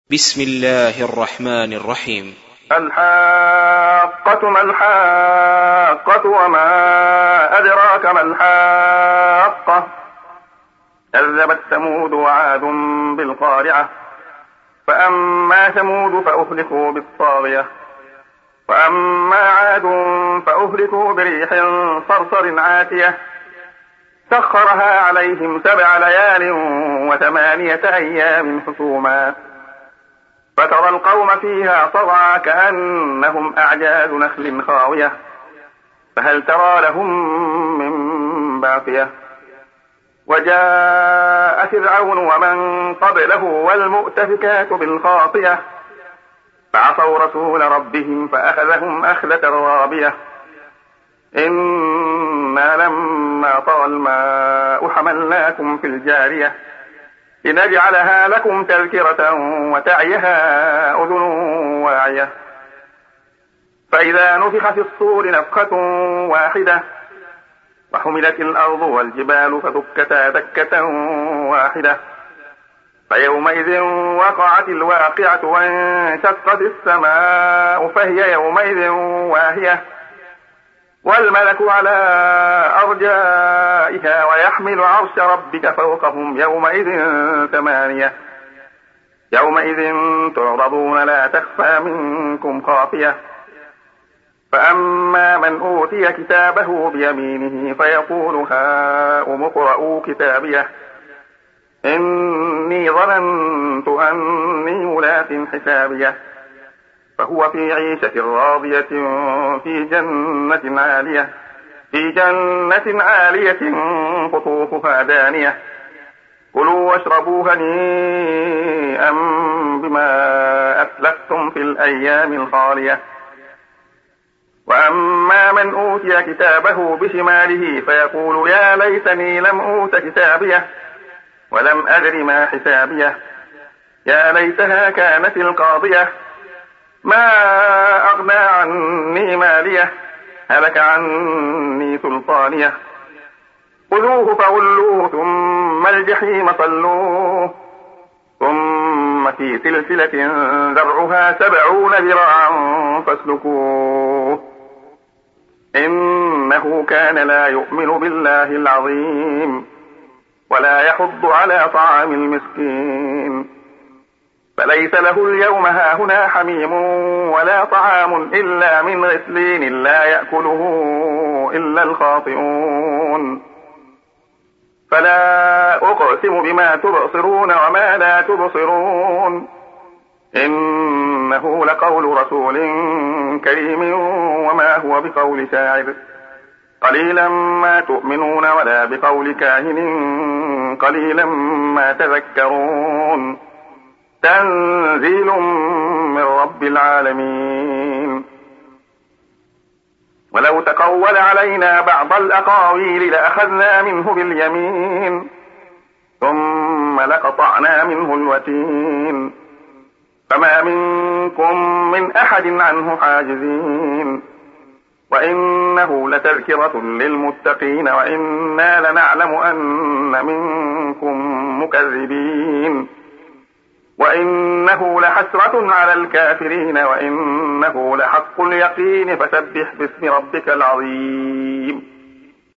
بسم الله الرحمن الرحيم. الحاقة ما الحاقة وما أدراك ما الحاقة. كذبت ثمود وعاد بالقارعة. فأما ثمود فأهلكوا بالطاغية وأما عاد فأهلكوا بريح صرصر عاتية سخرها عليهم 7 ليال و8 أيام حسوما فترى القوم فيها صرعى كأنهم أعجاز نخل خاوية فهل ترى لهم من باقية. وجاء فرعون ومن قبله والمؤتفكات بالخاطية فعصوا رسول ربهم فأخذهم أخذة رابية. إنا لما طغى الماء حملناكم في الجارية لنجعلها لكم تذكرة وتعيها أذن واعية. فإذا نفخ في الصور نفخة واحدة وحملت الأرض والجبال فدكتا دكة واحدة فيومئذ وقعت الواقعة وانشقت السماء فهي يومئذ واهية والملك على أرجائها ويحمل عرش ربك فوقهم يومئذ 8. يومئذ تعرضون لا تخفى منكم خافية. فأما من أوتي كتابه بيمينه فيقول هاؤم اقرءوا كتابيه إني ظننت أني ملاق حسابيه فهو في عيشة راضية في جنة عالية قطوفها دانية كلوا واشربوا هنيئا بما أسلفتم في الأيام الخالية. وأما من أوتي كتابه بشماله فيقول يا ليتني لم أوت كتابيه ولم أدر ما حسابيه يا ليتها كانت القاضية ما أغنى عني ماليه هلك عني سلطانيه خذوه فغلوه ثم الجحيم صلوه ثم في سلسلة ذرعها 70 ذراعا فاسلكوه إنه كان لا يؤمن بالله العظيم ولا يحض على طعام المسكين فليس له اليوم هاهنا حميم ولا طعام إلا من غسلين لا يأكله إلا الخاطئون. فلا أقسم بما تبصرون وما لا تبصرون إنه لقول رسول كريم وما هو بقول شاعر قليلا ما تؤمنون ولا بقول كاهن قليلا ما تذكرون تنزيل من رب العالمين. ولو تقول علينا بعض الأقاويل لأخذنا منه باليمين ثم لقطعنا منه الوتين فما منكم من أحد عنه حاجزين. وإنه لتذكرة للمتقين وإنا لنعلم أن منكم مكذبين وإنه لحسرة على الكافرين وإنه لحق اليقين فسبح باسم ربك العظيم.